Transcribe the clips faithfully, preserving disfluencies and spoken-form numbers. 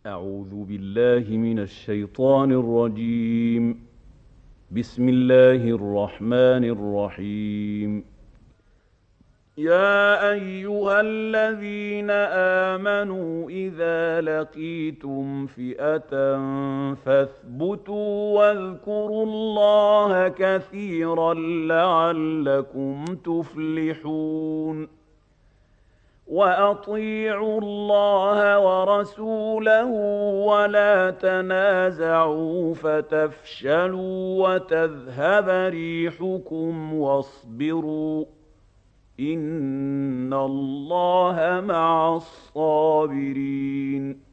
أعوذ بالله من الشيطان الرجيم. بسم الله الرحمن الرحيم. يا أيها الذين آمنوا إذا لقيتم فئة فاثبتوا واذكروا الله كثيرا لعلكم تفلحون. وأطيعوا الله ورسوله ولا تنازعوا فتفشلوا وتذهب ريحكم واصبروا إن الله مع الصابرين.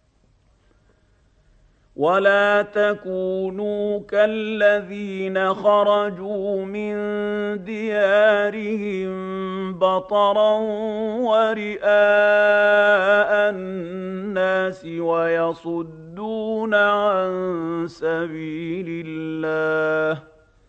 ولا تكونوا كالذين خرجوا من ديارهم بطرا ورئاء الناس ويصدون عن سبيل الله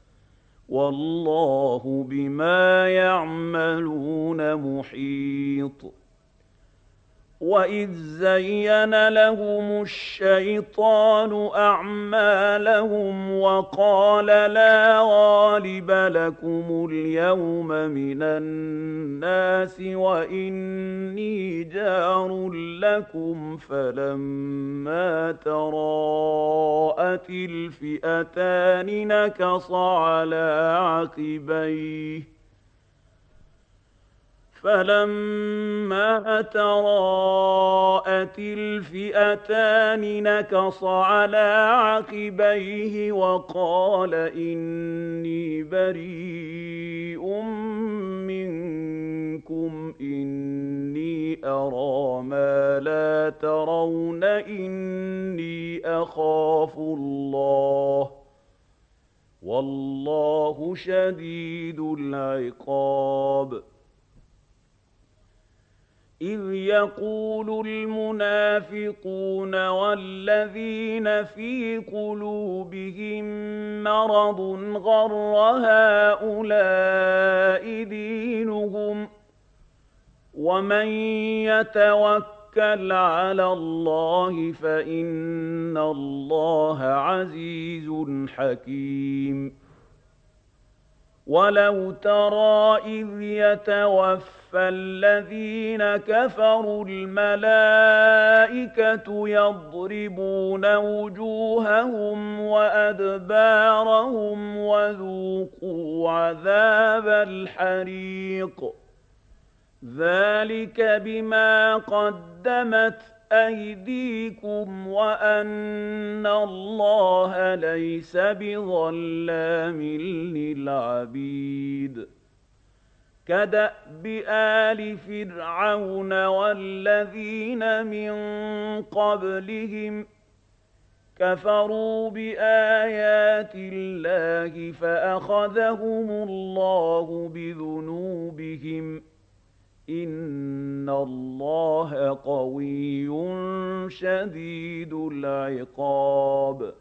والله بما يعملون محيط. وإذ زين لهم الشيطان أعمالهم وقال لا غالب لكم اليوم من الناس وإني جار لكم فلما تراءت الفئتان نكص على عقبيه فلما تراءت الفئتان نكص على عقبيه وقال إني بريء منكم إني أرى ما لا ترون إني أخاف الله والله شديد العقاب. إذ يقول المنافقون والذين في قلوبهم مرض غر هؤلاء دينهم ومن يتوكل على الله فإن الله عزيز حكيم. ولو ترى إذ يتوفى الذين كفروا الملائكة يضربون وجوههم وأدبارهم وذوقوا عذاب الحريق ذلك بما قدمت أيديكم وأن الله ليس بظلام للعبيد. كدأب آل فرعون والذين من قبلهم كفروا بآيات الله فأخذهم الله بذنوبهم إن الله قوي شديد العقاب.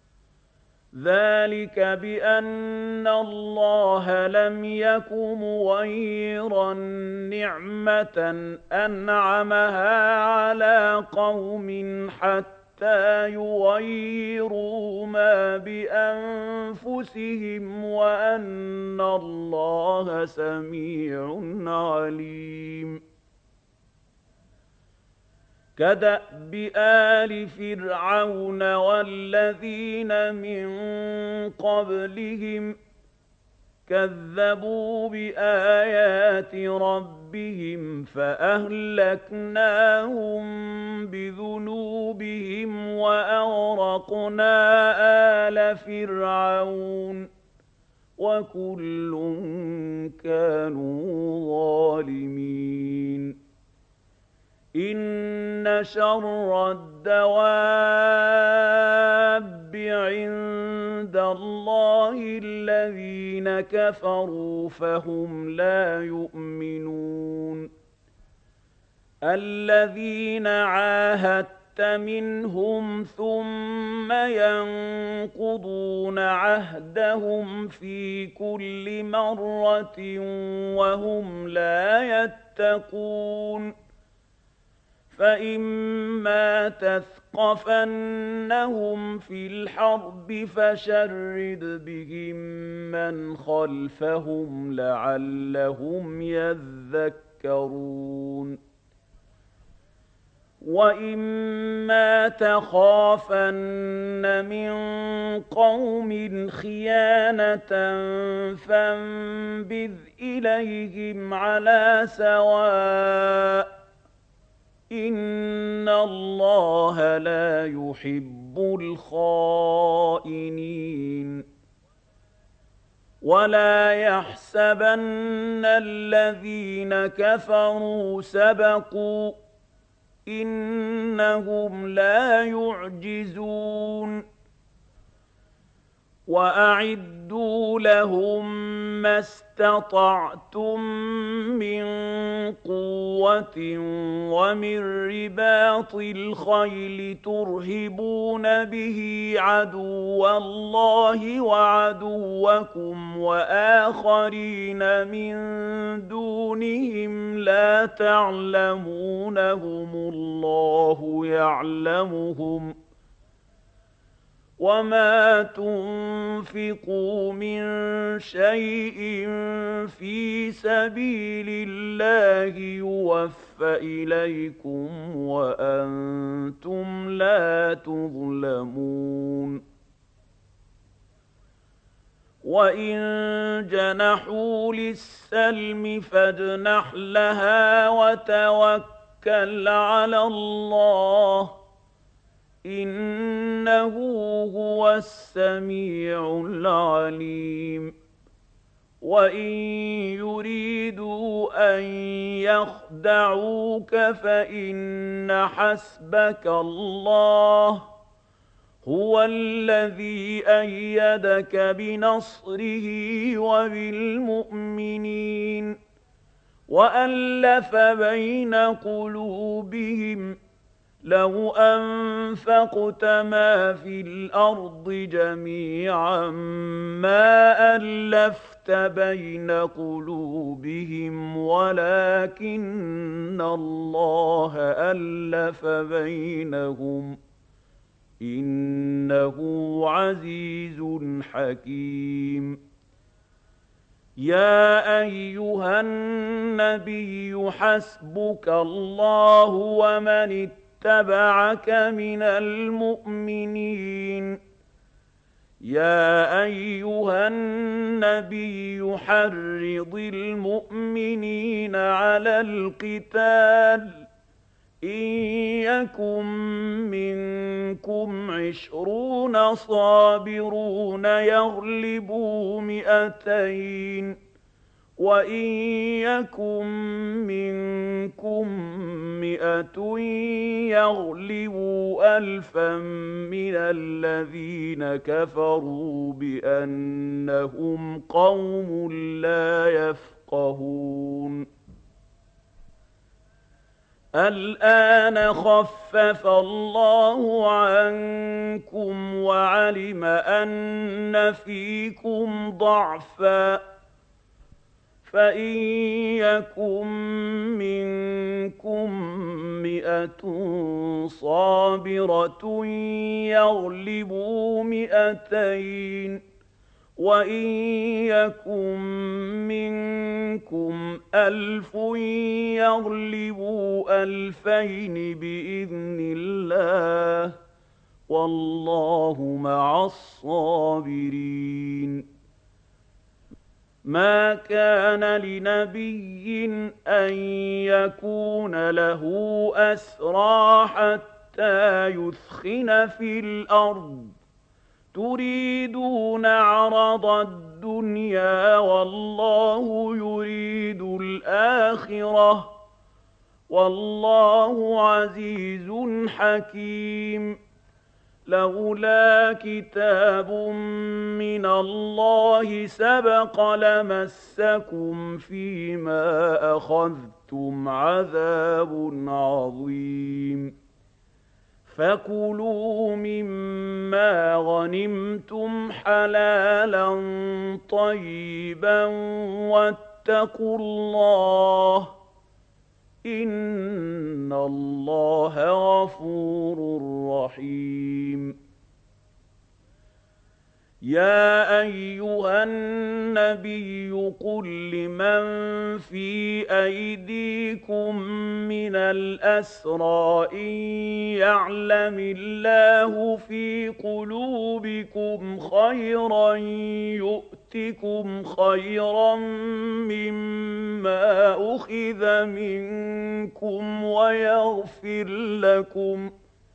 ذلك بأن الله لم يك مغيرا نعمة أنعمها على قوم حتى يغيروا ما بأنفسهم وأن الله سميع عليم. كدأب آل فرعون والذين من قبلهم كذبوا بآيات ربهم فأهلكناهم بذنوبهم وأغرقنا آل فرعون وكل كانوا ظالمين. إن شر الدواب عند الله الذين كفروا فهم لا يؤمنون. الذين عاهدت منهم ثم ينقضون عهدهم في كل مرة وهم لا يتقون فإما تثقفنهم في الحرب فشرد بهم من خلفهم لعلهم يذكرون وإما تخافن من قوم خيانة فانبذ إليهم على سواء إن الله لا يحب الخائنين ولا يحسبن الذين كفروا سبقوا إنهم لا يعجزون وأعدوا لهم ما استطعتم من قوة ومن رباط الخيل ترهبون به عدو الله وعدوكم وآخرين من دونهم لا تعلمونهم الله يعلمهم وما تنفقوا من شيء في سبيل الله يوفى إليكم وأنتم لا تظلمون وإن جنحوا للسلم فاجنح لها وتوكل على الله إنه هو السميع العليم وإن يريدوا أن يخدعوك فإن حسبك الله هو الذي أيدك بنصره وبالمؤمنين وألف بين قلوبهم لو أنفقت ما في الأرض جميعا ما ألفت بين قلوبهم ولكن الله ألف بينهم إنه عزيز حكيم يا أيها النبي حسبك الله ومن اتبعك من المؤمنين يا أيها النبي حرض المؤمنين على القتال إن يكن منكم عشرون صابرون يغلبوا مئتين وإن يكن منكم مئة يغلبوا ألفا من الذين كفروا بأنهم قوم لا يفقهون الآن خفف الله عنكم وعلم أن فيكم ضعفا فإن يكن منكم مئة صابرة يغلبوا مئتين وإن يكن منكم ألف يغلبوا ألفين بإذن الله والله مع الصابرين ما كان لنبي أن يكون له أسرى حتى يثخن في الأرض تريدون عرض الدنيا والله يريد الآخرة والله عزيز حكيم لولا كتاب من الله سبق لمسكم فيما أخذتم عذاب عظيم فكلوا مما غنمتم حلالا طيبا واتقوا الله إِنَّ اللَّهَ غَفُورٌ رَّحِيمٌ. يَا أَيُّهَا النَّبِيُّ قُل لِّمَن فِي أَيْدِيكُم مِّنَ الْأَسْرَىٰ إِن يَعْلَمِ اللَّهُ فِي قُلُوبِكُمْ خَيْرًا يُؤْتِكُمْ خَيْرًا مِّمَّا أُخِذَ مِنكُمْ وَيَغْفِرْ لَكُمْ ۗ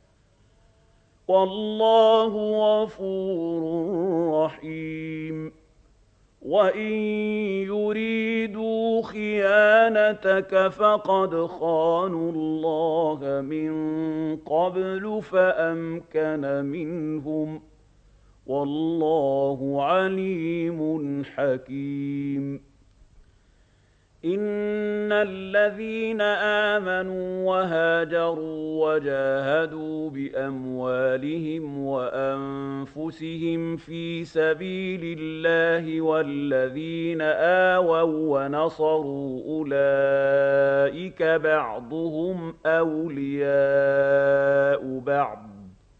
وَاللَّهُ غَفُورٌ رَّحِيمٌ. وَإِن يُرِيدُوا خِيَانَتَكَ فَقَدْ خَانُوا اللَّهَ مِن قَبْلُ فَأَمْكَنَ مِنْهُمْ ۗ وَاللَّهُ عَلِيمٌ حَكِيمٌ. إِنَّ الَّذِينَ آمَنُوا وَهَاجَرُوا وَجَاهَدُوا بِأَمْوَالِهِمْ وَأَنفُسِهِمْ فِي سَبِيلِ اللَّهِ وَالَّذِينَ آوَوا وَّنَصَرُوا أُولَٰئِكَ بَعْضُهُمْ أَوْلِيَاءُ بَعْضٍ ۚ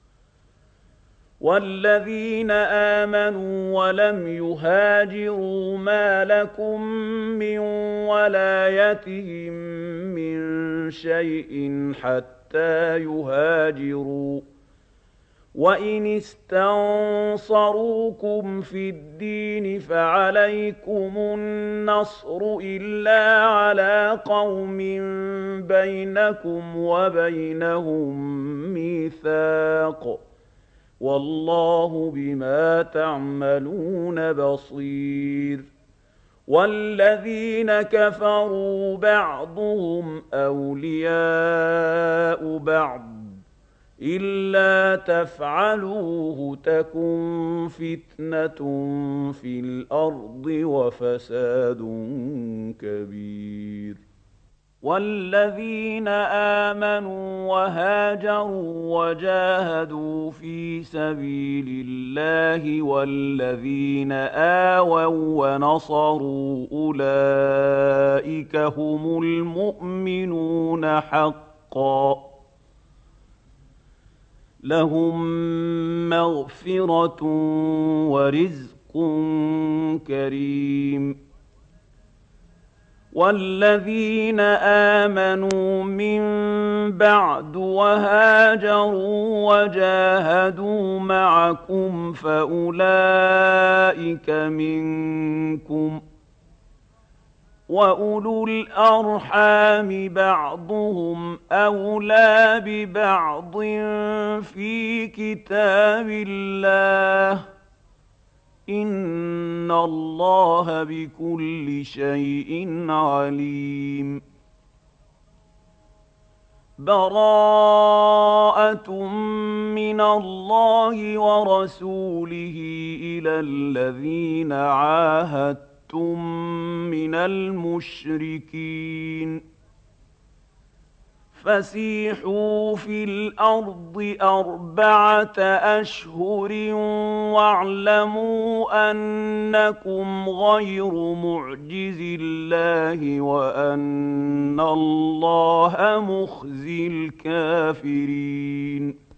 وَالَّذِينَ آمَنُوا وَلَمْ يُهَاجِرُوا مَا لَكُم مِّن وَلَايَتِهِم مِّن شَيْءٍ حَتَّىٰ يُهَاجِرُوا ۚ وَإِنِ اسْتَنصَرُوكُمْ فِي الدِّينِ فَعَلَيْكُمُ النَّصْرُ إِلَّا عَلَىٰ قَوْمٍ بَيْنَكُمْ وَبَيْنَهُم مِّيثَاقٌ ۗ وَاللَّهُ بِمَا تَعْمَلُونَ بَصِيرٌ. وَالَّذِينَ كَفَرُوا بَعْضُهُمْ أَوْلِيَاءُ بَعْضٍ ۚ إِلَّا تَفْعَلُوهُ تَكُن فِتْنَةٌ فِي الْأَرْضِ وَفَسَادٌ كَبِيرٌ. وَالَّذِينَ آمَنُوا وَهَاجَرُوا وَجَاهَدُوا فِي سَبِيلِ اللَّهِ وَالَّذِينَ آوَوا وَّنَصَرُوا أُولَٰئِكَ هُمُ الْمُؤْمِنُونَ حَقًّا ۚ لَّهُم مَّغْفِرَةٌ وَرِزْقٌ كَرِيمٌ. وَالَّذِينَ آمَنُوا مِن بَعْدُ وَهَاجَرُوا وَجَاهَدُوا مَعَكُمْ فَأُولَٰئِكَ مِنكُمْ ۚ وَأُولُو الْأَرْحَامِ بَعْضُهُمْ أَوْلَىٰ بِبَعْضٍ فِي كِتَابِ اللَّهِ ۗ إِنَّ اللَّهَ بِكُلِّ شَيْءٍ عَلِيمٌ. بَرَاءَةٌ مِّنَ اللَّهِ وَرَسُولِهِ إِلَى الَّذِينَ عَاهَدتُّم مِّنَ الْمُشْرِكِينَ. فَسِيحُوا فِي الْأَرْضِ أَرْبَعَةَ أَشْهُرٍ وَاعْلَمُوا أَنَّكُمْ غَيْرُ مُعْجِزِي اللَّهِ وَأَنَّ اللَّهَ مُخْزِي الْكَافِرِينَ.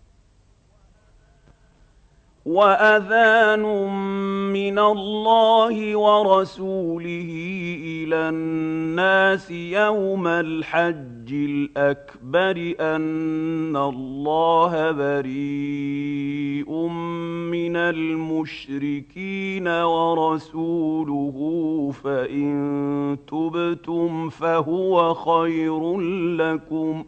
وَأَذَانٌ مِّنَ اللَّهِ وَرَسُولِهِ إِلَى النَّاسِ يَوْمَ الْحَجِّ الْأَكْبَرِ أَنَّ اللَّهَ بَرِيءٌ مِّنَ الْمُشْرِكِينَ وَرَسُولُهُ فَإِن تُبْتُمْ فَهُوَ خَيْرٌ لَّكُمْ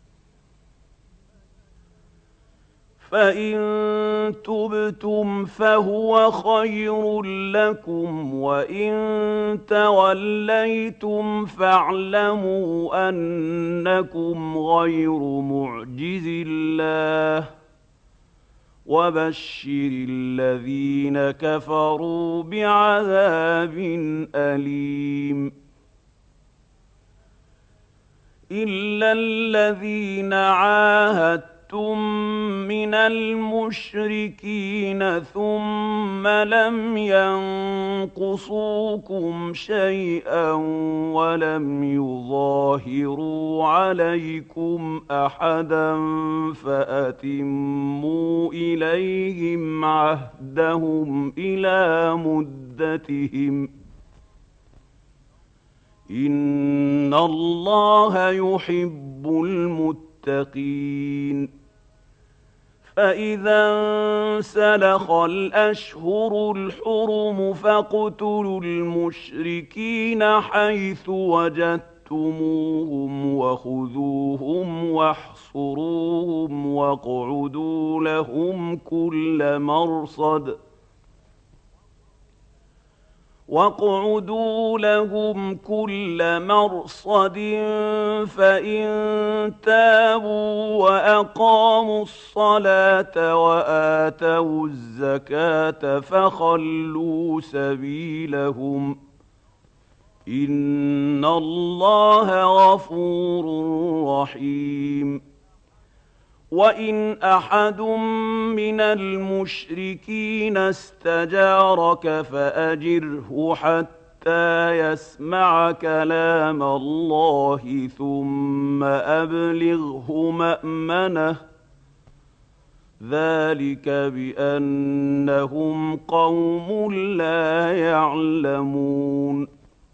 فَإِن تُبْتُمْ فَهُوَ خَيْرٌ لَّكُمْ وَإِن تَوَلَّيْتُمْ فَاعْلَمُوا أَنَّكُمْ غَيْرُ مُعْجِزِي اللَّهِ ۗ وَبَشِّرِ الَّذِينَ كَفَرُوا بِعَذَابٍ أَلِيمٍ. إِلَّا الَّذِينَ عَاهَدتُّم من المشركين ثم لم ينقصوكم شيئا ولم يظاهروا عليكم أحدا فأتموا إليهم عهدهم إلى مدتهم إن الله يحب المتقين. فإذا انسلخ الأشهر الحرم فاقتلوا المشركين حيث وجدتموهم وخذوهم واحصروهم واقعدوا لهم كل مرصد واقعدوا لهم كل مرصد فإن تابوا وأقاموا الصلاة وآتوا الزكاة فخلوا سبيلهم إن الله غفور رحيم. وإن أحد من المشركين استجارك فأجره حتى يسمع كلام الله ثم أبلغه مأمنه ذلك بأنهم قوم لا يعلمون.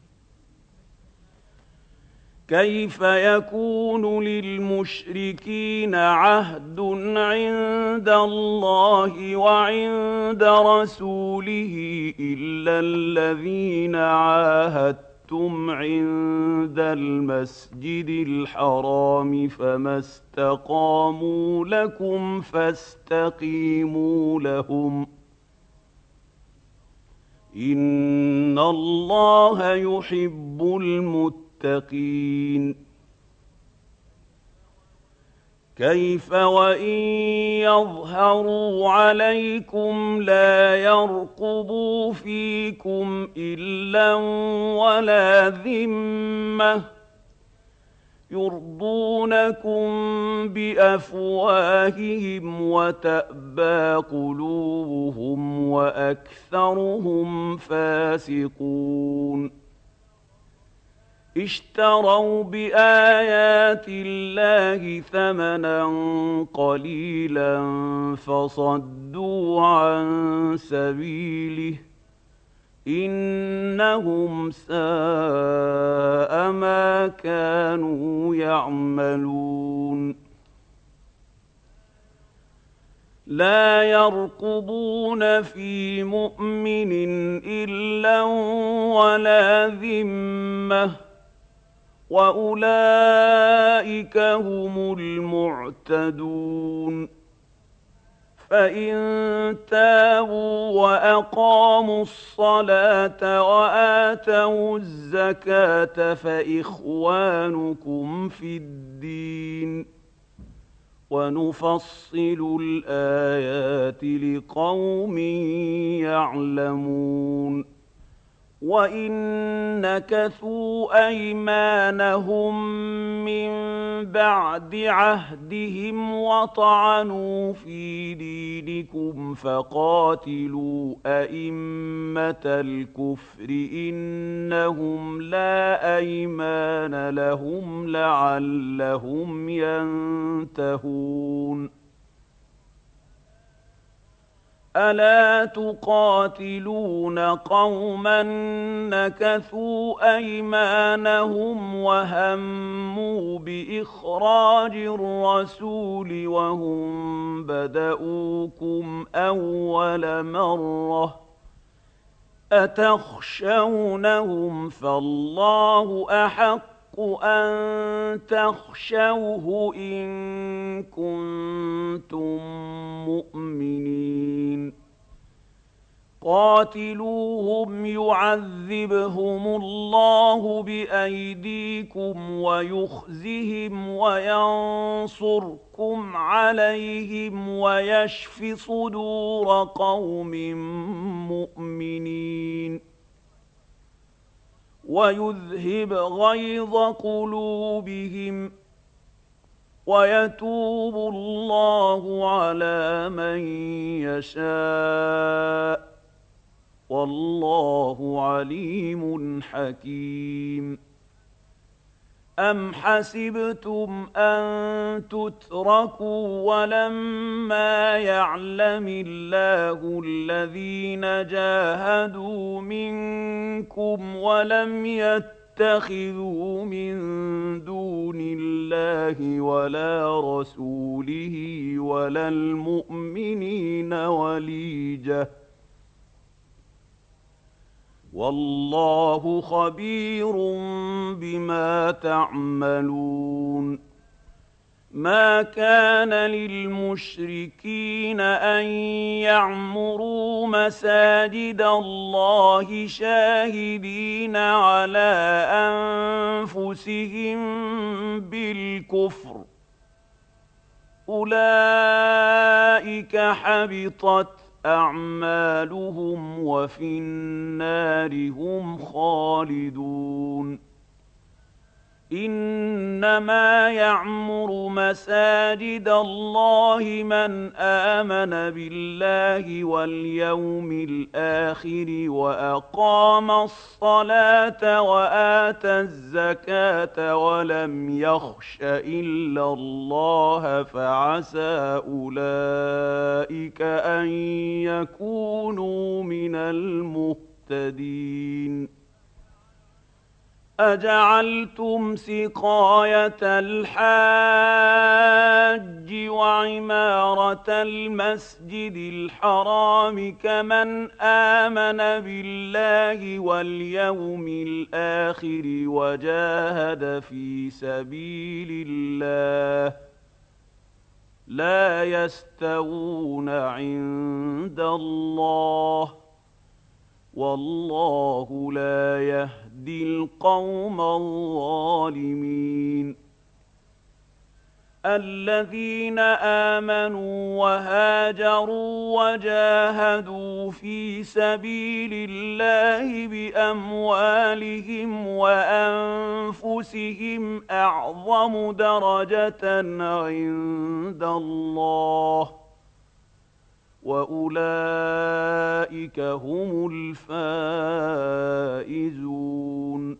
كيف يكون للمشركين عهد عند الله وعند رسوله إلا الذين عاهدتم عند المسجد الحرام فما استقاموا لكم فاستقيموا لهم إن الله يحب المتقين. كيف وإن يظهروا عليكم لا يرقبوا فيكم إلا ولا ذمة يرضونكم بأفواههم وتأبى قلوبهم وأكثرهم فاسقون. اشتروا بآيات الله ثمنا قليلا فصدوا عن سبيله إنهم ساء ما كانوا يعملون. لا يرقبون في مؤمن إلا ولا ذمة وأولئك هم المعتدون. فإن تابوا وأقاموا الصلاة وآتوا الزكاة فإخوانكم في الدين ونفصل الآيات لقوم يعلمون. وإن نكثوا أيمانهم من بعد عهدهم وطعنوا في دينكم فقاتلوا أئمة الكفر إنهم لا أيمان لهم لعلهم ينتهون. ألا تقاتلون قوما نكثوا أيمانهم وهموا بإخراج الرسول وهم بدؤوكم أول مرة أتخشونهم فالله أحق أن تخشوه إن كنتم مؤمنين. قاتلوهم يعذبهم الله بأيديكم ويخزهم وينصركم عليهم ويشف صدور قوم مؤمنين ويذهب غيظ قلوبهم ويتوب الله على من يشاء والله عليم حكيم. أم حسبتم أن تتركوا ولما يعلم الله الذين جاهدوا منكم ولم يتخذوا من دون الله ولا رسوله ولا المؤمنين وليجة والله خبير بما تعملون. ما كان للمشركين أن يعمروا مساجد الله شاهدين على أنفسهم بالكفر أولئك حبطت أعمالهم وفي النار هم خالدون. إنما يعمر مساجد الله من آمن بالله واليوم الآخر وأقام الصلاة وآتى الزكاة ولم يخش إلا الله فعسى أولئك أن يكونوا من المهتدين. أجعلتم سقاية الحاج وعمارة المسجد الحرام كمن آمن بالله واليوم الآخر وجاهد في سبيل الله لا يستوون عند الله والله لا يهدي القوم الظالمين. الذين آمنوا وهاجروا وجاهدوا في سبيل الله بأموالهم وأنفسهم أعظم درجة عند الله وأولئك هم الفائزون.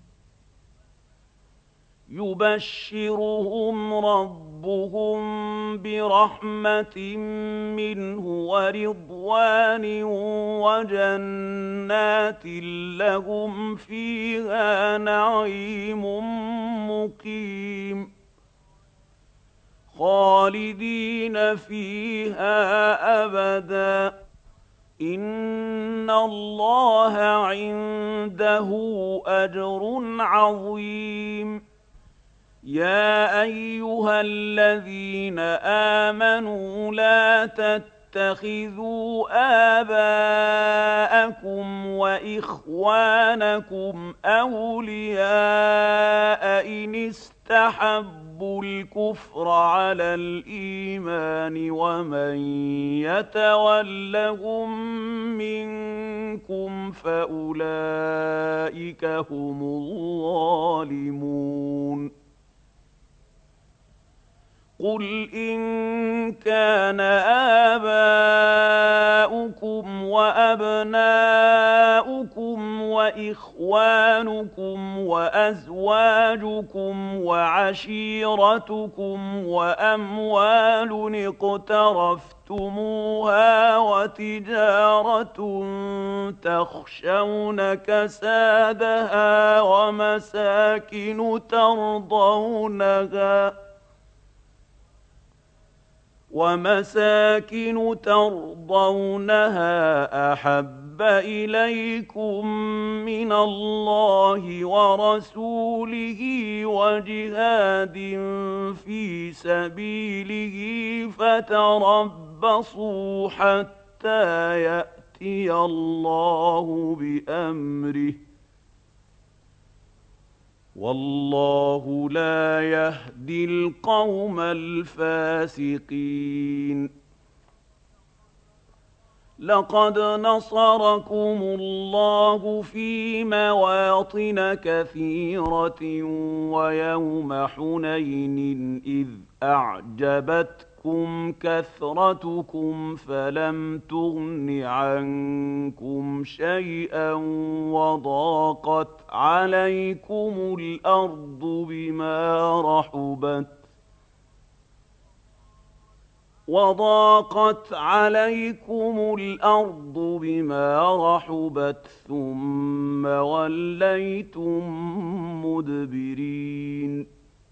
يبشرهم ربهم برحمة منه ورضوان وجنات لهم فيها نعيم مقيم خالدين فيها أبدا إن الله عنده أجر عظيم. يا أيها الذين آمنوا لا تتخذوا آباءكم وإخوانكم أولياء إن استحبوا الكفر على الإيمان ومن يتولهم منكم فأولئك هم الظالمون. قل إن كان آباؤكم وأبناؤكم وإخوانكم وأزواجكم وعشيرتكم وأموال اقترفتموها وتجارة تخشون كسادها ومساكن ترضونها ومساكن ترضونها أحب إليكم من الله ورسوله وجهاد في سبيله فتربصوا حتى يأتي الله بأمره والله لا يهدي القوم الفاسقين. لقد نصركم الله في مواطن كثيرة ويوم حنين إذ أعجبتكم كثرتكم فلم تغن عنكم شيئا وضاقت عليكم الأرض بما رحبت وضاقت عليكم الأرض بما رحبت ثم وليتم مدبرين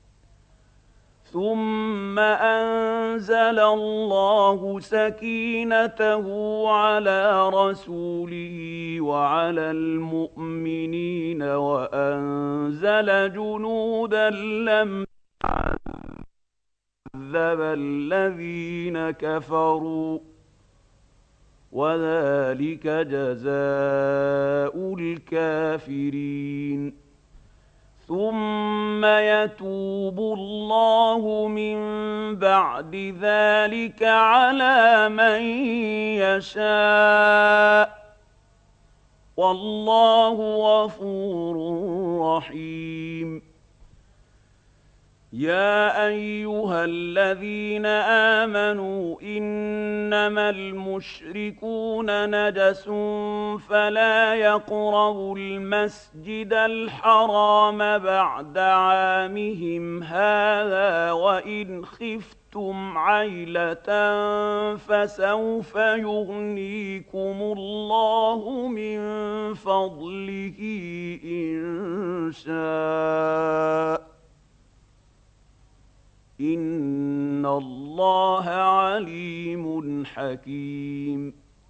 ثم أنزل الله سكينته على رسوله وعلى المؤمنين وأنزل جنودا لم عذب الذين كفروا وذلك جزاء الكافرين ثم يتوب الله من بعد ذلك على من يشاء والله غفور رحيم يا أيها الذين آمنوا إنما المشركون نجس فلا يقربوا المسجد الحرام بعد عامهم هذا وإن خفتم عيلة فسوف يغنيكم الله من فضله إن شاء إن الله عليم حكيم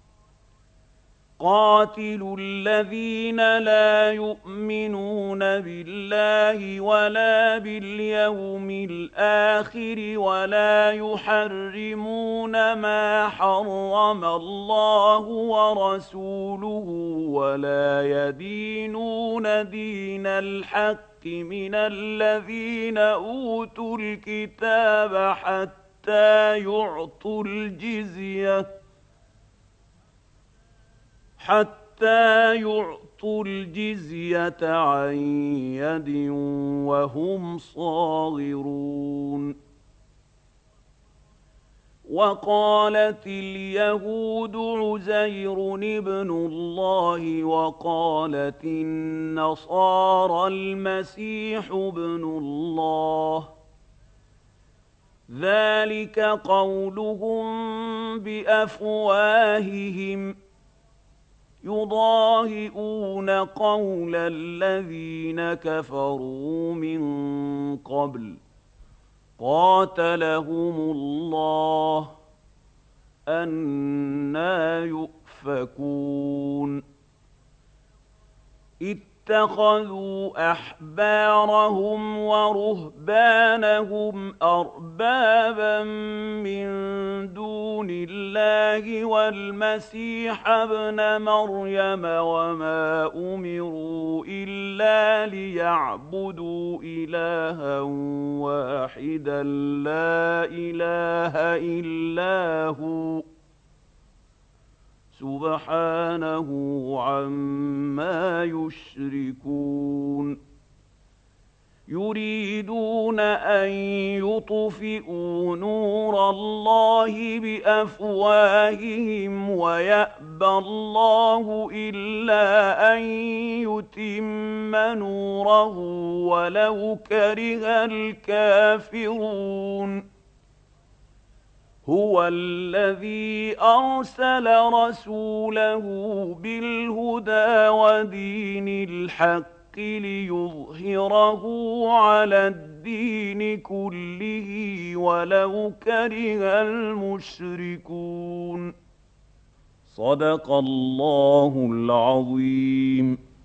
قاتلوا الذين لا يؤمنون بالله ولا باليوم الآخر ولا يحرمون ما حرم الله ورسوله ولا يدينون دين الحق من الذين أوتوا الكتاب حتى يعطوا الجزية حتى يعطوا الجزية عن يد وهم صاغرون وقالت اليهود عزير ابن الله وقالت النصارى المسيح ابن الله ذلك قولهم بأفواههم يضاهئون قول الذين كفروا من قبل قاتلهم الله أنى يؤفكون اتخذوا أحبارهم ورهبانهم أربابا من دون الله والمسيح ابن مريم وما أمروا إلا ليعبدوا إلها واحدا لا إله إلا هو سبحانه عما يشركون يريدون أن يطفئوا نور الله بأفواههم ويأبى الله إلا أن يتم نوره ولو كره الكافرون هو الذي أرسل رسوله بالهدى ودين الحق ليظهره على الدين كله ولو كره المشركون صدق الله العظيم.